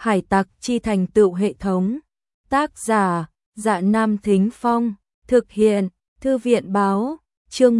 Hải tặc chi thành tựu hệ thống. Tác giả: Dạ Nam Thính Phong. Thực hiện: Thư viện báo. Chương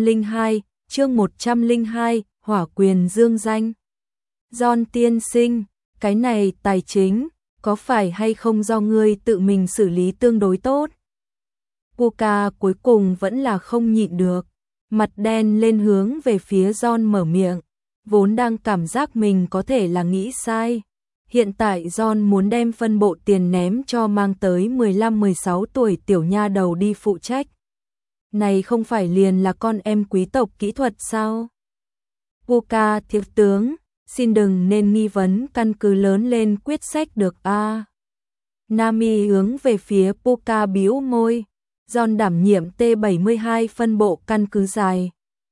102, Hỏa quyền dương danh. John tiên sinh, cái này tài chính, có phải hay không do ngươi tự mình xử lý tương đối tốt? Puka cuối cùng vẫn là không nhịn được, mặt đen lên hướng về phía John mở miệng, vốn đang cảm giác mình có thể là nghĩ sai. Hiện tại John muốn đem phân bộ tiền ném cho mang tới 15-16 tuổi tiểu nha đầu đi phụ trách. Này không phải liền là con em quý tộc kỹ thuật sao? Puka thiếu tướng, xin đừng nên nghi vấn căn cứ lớn lên quyết sách được a. Nami hướng về phía Puka bĩu môi. John đảm nhiệm T72 phân bộ căn cứ dài.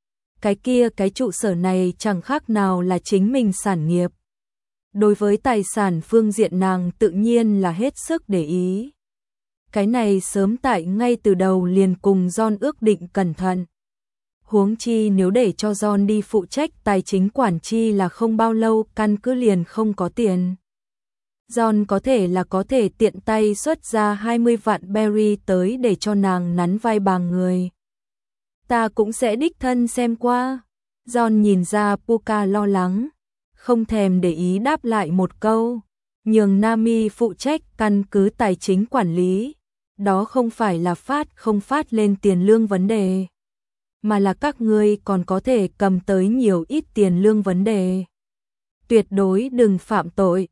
Cái trụ sở này chẳng khác nào là chính mình sản nghiệp. Đối với tài sản phương diện nàng tự nhiên là hết sức để ý. Cái này sớm tại ngay từ đầu liền cùng John ước định cẩn thận. Huống chi nếu để cho John đi phụ trách tài chính quản chi là không bao lâu căn cứ liền không có tiền. John có thể tiện tay xuất ra 20 vạn berry tới để cho nàng nắn vai bà người. Ta cũng sẽ đích thân xem qua. John nhìn ra Puka lo lắng, không thèm để ý đáp lại một câu, nhường Nami phụ trách căn cứ tài chính quản lý. Đó không phải là không phát lên tiền lương vấn đề, mà là các ngươi còn có thể cầm tới nhiều ít tiền lương vấn đề. Tuyệt đối đừng phạm tội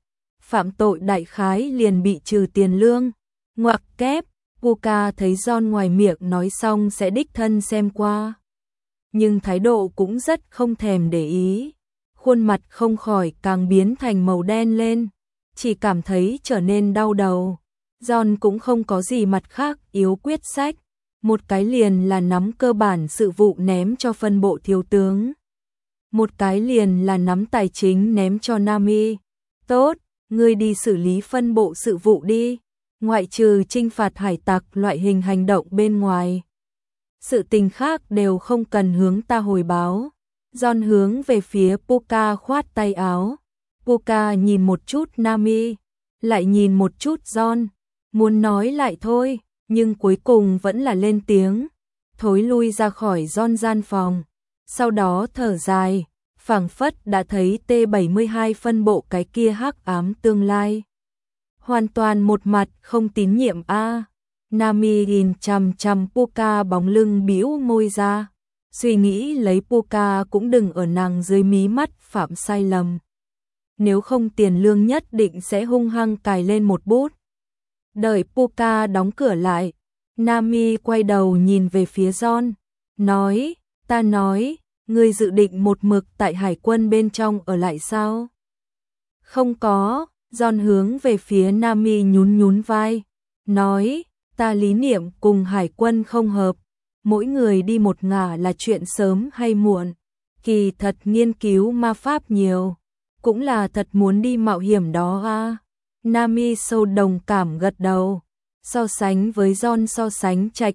đại khái liền bị trừ tiền lương. Ngoặc kép, Puka thấy John ngoài miệng nói xong sẽ đích thân xem qua, nhưng thái độ cũng rất không thèm để ý, khuôn mặt không khỏi càng biến thành màu đen lên, chỉ cảm thấy trở nên đau đầu. John cũng không có gì mặt khác yếu quyết sách, một cái liền là nắm cơ bản sự vụ ném cho phân bộ thiếu tướng, một cái liền là nắm tài chính ném cho Nami. Tốt, ngươi đi xử lý phân bộ sự vụ đi, ngoại trừ trinh phạt hải tặc loại hình hành động bên ngoài. Sự tình khác đều không cần hướng ta hồi báo. John hướng về phía Puka khoát tay áo. Puka nhìn một chút Nami, lại nhìn một chút John, muốn nói lại thôi, nhưng cuối cùng vẫn là lên tiếng, thối lui ra khỏi John gian phòng. Sau đó thở dài, phảng phất đã thấy T72 phân bộ cái kia hắc ám tương lai. Hoàn toàn một mặt không tín nhiệm a. Nami nhìn chằm chằm Puka bóng lưng bĩu môi ra, suy nghĩ lấy Puka cũng đừng ở nàng dưới mí mắt phạm sai lầm. Nếu không tiền lương nhất định sẽ hung hăng cài lên một bút. Đợi Puka đóng cửa lại, Nami quay đầu nhìn về phía John, nói, ta nói, ngươi dự định một mực tại hải quân bên trong ở lại sao? Không có. John hướng về phía Nami nhún vai, nói, ta lý niệm cùng hải quân không hợp, mỗi người đi một ngả là chuyện sớm hay muộn. Kỳ thật nghiên cứu ma pháp nhiều, cũng là thật muốn đi mạo hiểm đó a. Nami sâu đồng cảm gật đầu, so sánh với John so sánh trạch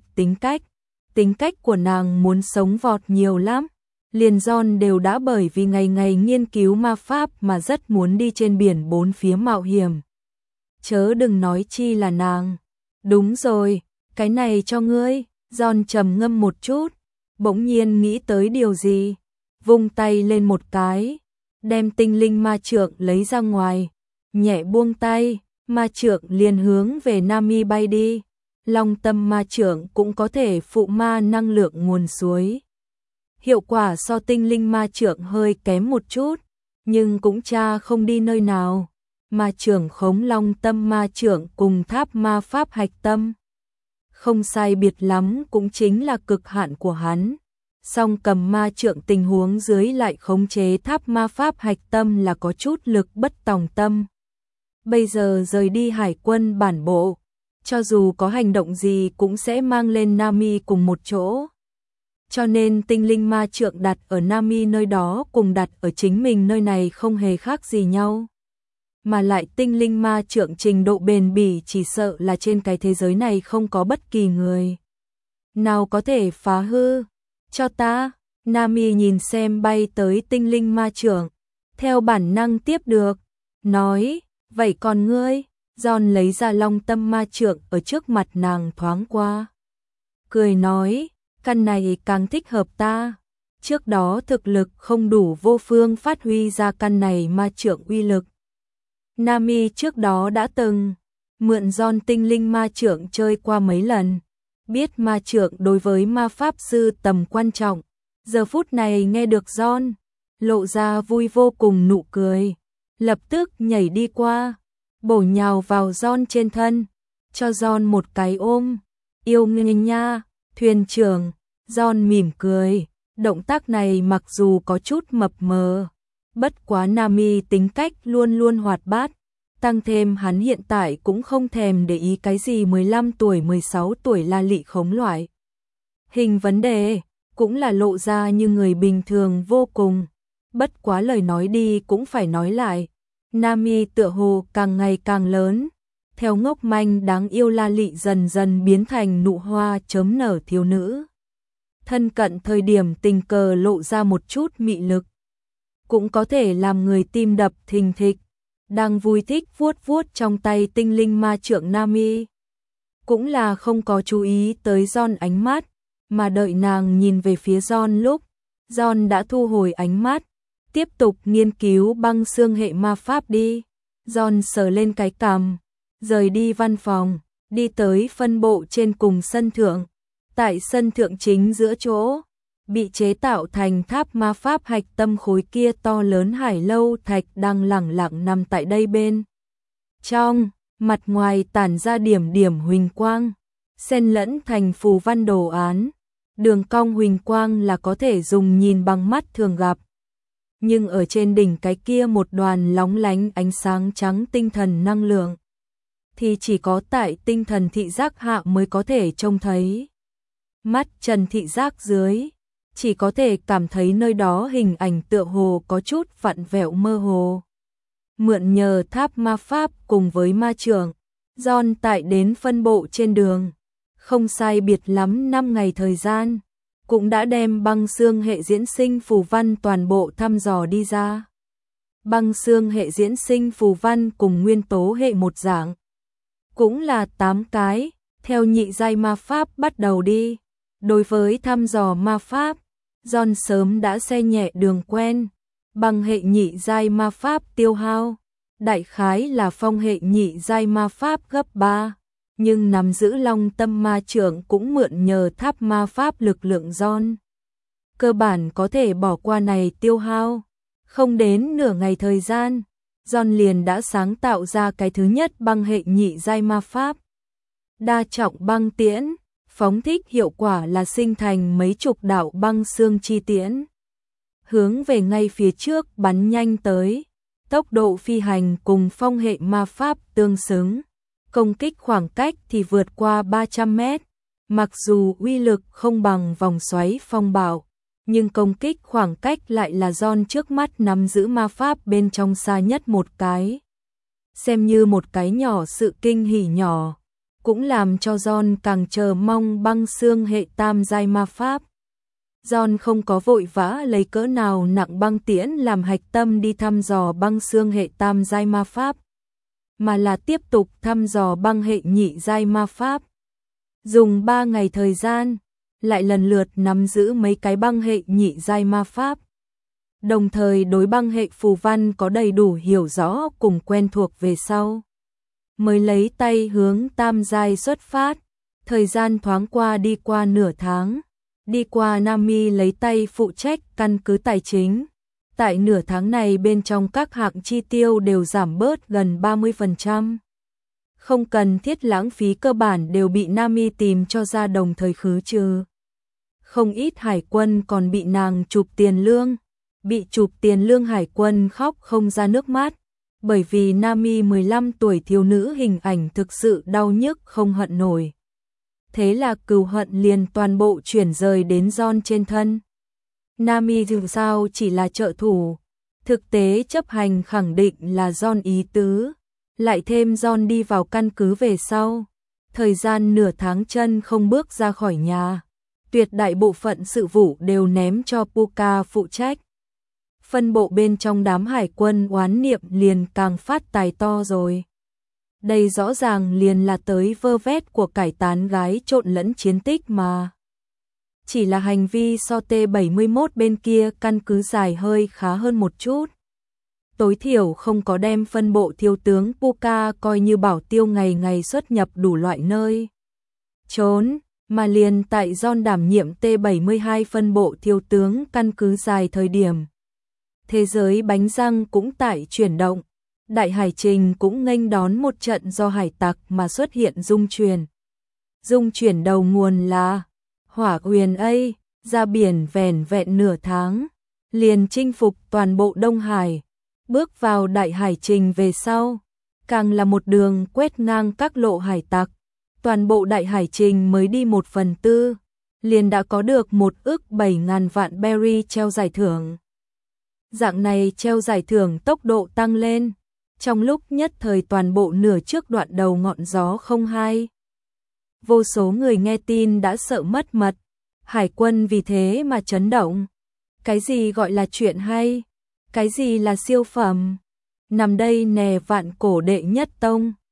tính cách của nàng muốn sống vọt nhiều lắm. Liền John đều đã bởi vì ngày ngày nghiên cứu ma pháp mà rất muốn đi trên biển bốn phía mạo hiểm. Chớ đừng nói chi là nàng. Đúng rồi, cái này cho ngươi. John trầm ngâm một chút, bỗng nhiên nghĩ tới điều gì, vung tay lên một cái, đem tinh linh ma trượng lấy ra ngoài, nhẹ buông tay, ma trượng liền hướng về Nami bay đi. Long tâm ma trượng cũng có thể phụ ma năng lượng nguồn suối. Hiệu quả so tinh linh ma trượng hơi kém một chút, nhưng cũng cha không đi nơi nào. Ma trượng khống long tâm ma trượng cùng tháp ma pháp hạch tâm, không sai biệt lắm cũng chính là cực hạn của hắn. Song cầm ma trượng tình huống dưới lại khống chế tháp ma pháp hạch tâm là có chút lực bất tòng tâm. Bây giờ rời đi hải quân bản bộ, cho dù có hành động gì cũng sẽ mang lên Nami cùng một chỗ. Cho nên tinh linh ma trượng đặt ở Nami nơi đó cùng đặt ở chính mình nơi này không hề khác gì nhau. Mà lại tinh linh ma trượng trình độ bền bỉ chỉ sợ là trên cái thế giới này không có bất kỳ người nào có thể phá hư. Cho ta. Nami nhìn xem bay tới tinh linh ma trượng, theo bản năng tiếp được, nói, Vậy còn ngươi? John lấy ra long tâm ma trượng ở trước mặt nàng thoáng qua. Cười nói, căn này càng thích hợp ta. Trước đó thực lực không đủ, vô phương phát huy ra căn này ma trượng uy lực. Nami trước đó đã từng mượn John tinh linh ma trượng chơi qua mấy lần, biết ma trượng đối với ma pháp sư tầm quan trọng. Giờ phút này nghe được John lộ ra vui vô cùng nụ cười, lập tức nhảy đi qua, bổ nhào vào John trên thân, cho John một cái ôm. Yêu ngươi nha, thuyền trưởng. John mỉm cười, động tác này mặc dù có chút mập mờ, bất quá Nami tính cách luôn luôn hoạt bát, tăng thêm hắn hiện tại cũng không thèm để ý cái gì 15 tuổi 16 tuổi la lị khống loại. Hình vấn đề, cũng là lộ ra như người bình thường vô cùng. Bất quá lời nói đi cũng phải nói lại, Nami tựa hồ càng ngày càng lớn, theo ngốc manh đáng yêu la lị dần dần biến thành nụ hoa chớm nở thiếu nữ. Thân cận thời điểm tình cờ lộ ra một chút mị lực, cũng có thể làm người tim đập thình thịch. Đang vui thích vuốt vuốt trong tay tinh linh ma trượng Nami, cũng là không có chú ý tới John ánh mắt, mà đợi nàng nhìn về phía John lúc John đã thu hồi ánh mắt, tiếp tục nghiên cứu băng xương hệ ma pháp đi. John sờ lên cái cằm, rời đi văn phòng, đi tới phân bộ trên cùng sân thượng. Tại sân thượng chính giữa chỗ bị chế tạo thành tháp ma pháp hạch tâm khối kia to lớn hải lâu thạch đang lẳng lặng nằm tại đây bên trong, mặt ngoài tản ra điểm điểm huỳnh quang, xen lẫn thành phù văn đồ án. Đường cong huỳnh quang là có thể dùng nhìn bằng mắt thường gặp, nhưng ở trên đỉnh cái kia một đoàn lóng lánh ánh sáng trắng tinh thần năng lượng thì chỉ có tại tinh thần thị giác hạ mới có thể trông thấy. Mắt trần thị giác dưới chỉ có thể cảm thấy nơi đó hình ảnh tựa hồ có chút vặn vẹo mơ hồ. Mượn nhờ tháp ma pháp cùng với ma trượng, John tại đến phân bộ trên đường, không sai biệt lắm 5 ngày thời gian, cũng đã đem băng xương hệ diễn sinh phù văn toàn bộ thăm dò đi ra. Băng xương hệ diễn sinh phù văn cùng nguyên tố hệ một dạng, cũng là 8 cái, theo nhị giai ma pháp bắt đầu đi. Đối với thăm dò ma pháp, John sớm đã xe nhẹ đường quen. Bằng hệ nhị giai ma pháp tiêu hao đại khái là phong hệ nhị giai ma pháp gấp 3, nhưng nắm giữ long tâm ma trượng cũng mượn nhờ tháp ma pháp lực lượng John. Cơ bản có thể bỏ qua này tiêu hao. Không đến nửa ngày thời gian, John liền đã sáng tạo ra cái thứ nhất băng hệ nhị giai ma pháp. Đa trọng băng tiễn, phóng thích hiệu quả là sinh thành mấy chục đạo băng xương chi tiễn, hướng về ngay phía trước bắn nhanh tới. Tốc độ phi hành cùng phong hệ ma pháp tương xứng, công kích khoảng cách thì vượt qua 300 mét. Mặc dù uy lực không bằng vòng xoáy phong bạo, nhưng công kích khoảng cách lại là John trước mắt nắm giữ ma pháp bên trong xa nhất một cái. Xem như một cái nhỏ sự kinh hỉ nhỏ, cũng làm cho John càng chờ mong băng xương hệ tam giai ma pháp. John không có vội vã lấy cỡ nào nặng băng tiễn làm hạch tâm đi thăm dò băng xương hệ tam giai ma pháp, mà là tiếp tục thăm dò băng hệ nhị giai ma pháp. Dùng 3 ngày thời gian, lại lần lượt nắm giữ mấy cái băng hệ nhị giai ma pháp. Đồng thời đối băng hệ phù văn có đầy đủ hiểu rõ cùng quen thuộc về sau, mới lấy tay hướng tam giai xuất phát. Thời gian thoáng qua đi qua nửa tháng. Đi qua Nami lấy tay phụ trách căn cứ tài chính. Tại nửa tháng này bên trong các hạng chi tiêu đều giảm bớt gần 30%. Không cần thiết lãng phí cơ bản đều bị Nami tìm cho ra đồng thời khứ trừ. Không ít hải quân còn bị nàng chụp tiền lương. Bị chụp tiền lương hải quân khóc không ra nước mắt. Bởi vì Nami 15 tuổi thiếu nữ hình ảnh thực sự đau nhức không hận nổi. Thế là cừu hận liền toàn bộ chuyển rời đến John trên thân. Nami dù sao chỉ là trợ thủ, thực tế chấp hành khẳng định là John ý tứ. Lại thêm John đi vào căn cứ về sau, thời gian nửa tháng chân không bước ra khỏi nhà. Tuyệt đại bộ phận sự vụ đều ném cho Puka phụ trách. phân bộ bên trong đám hải quân oán niệm liền càng phát tài to rồi. Đây rõ ràng liền là tới vơ vét của cải tán gái trộn lẫn chiến tích mà. Chỉ là hành vi so T-71 bên kia căn cứ dài hơi khá hơn một chút. Tối thiểu không có đem phân bộ thiếu tướng Puka coi như bảo tiêu ngày ngày xuất nhập đủ loại nơi trốn, mà liền tại John đảm nhiệm T-72 phân bộ thiếu tướng căn cứ dài thời điểm. Thế giới bánh răng cũng tại chuyển động, đại hải trình cũng nghênh đón một trận do hải tặc mà xuất hiện dung chuyển. Dung chuyển đầu nguồn là Hỏa Huyền A, ra biển vẻn vẹn nửa tháng, liền chinh phục toàn bộ Đông Hải, bước vào đại hải trình về sau, càng là một đường quét ngang các lộ hải tặc, toàn bộ đại hải trình mới đi 1/4, liền đã có được 1.700.000 vạn berry treo giải thưởng. Dạng này treo giải thưởng tốc độ tăng lên, trong lúc nhất thời toàn bộ nửa trước đoạn đầu ngọn gió không hai. Vô số người nghe tin đã sợ mất mật, hải quân vì thế mà chấn động. Cái gì gọi là chuyện hay? Cái gì là siêu phẩm? Nằm đây nè vạn cổ đệ nhất tông.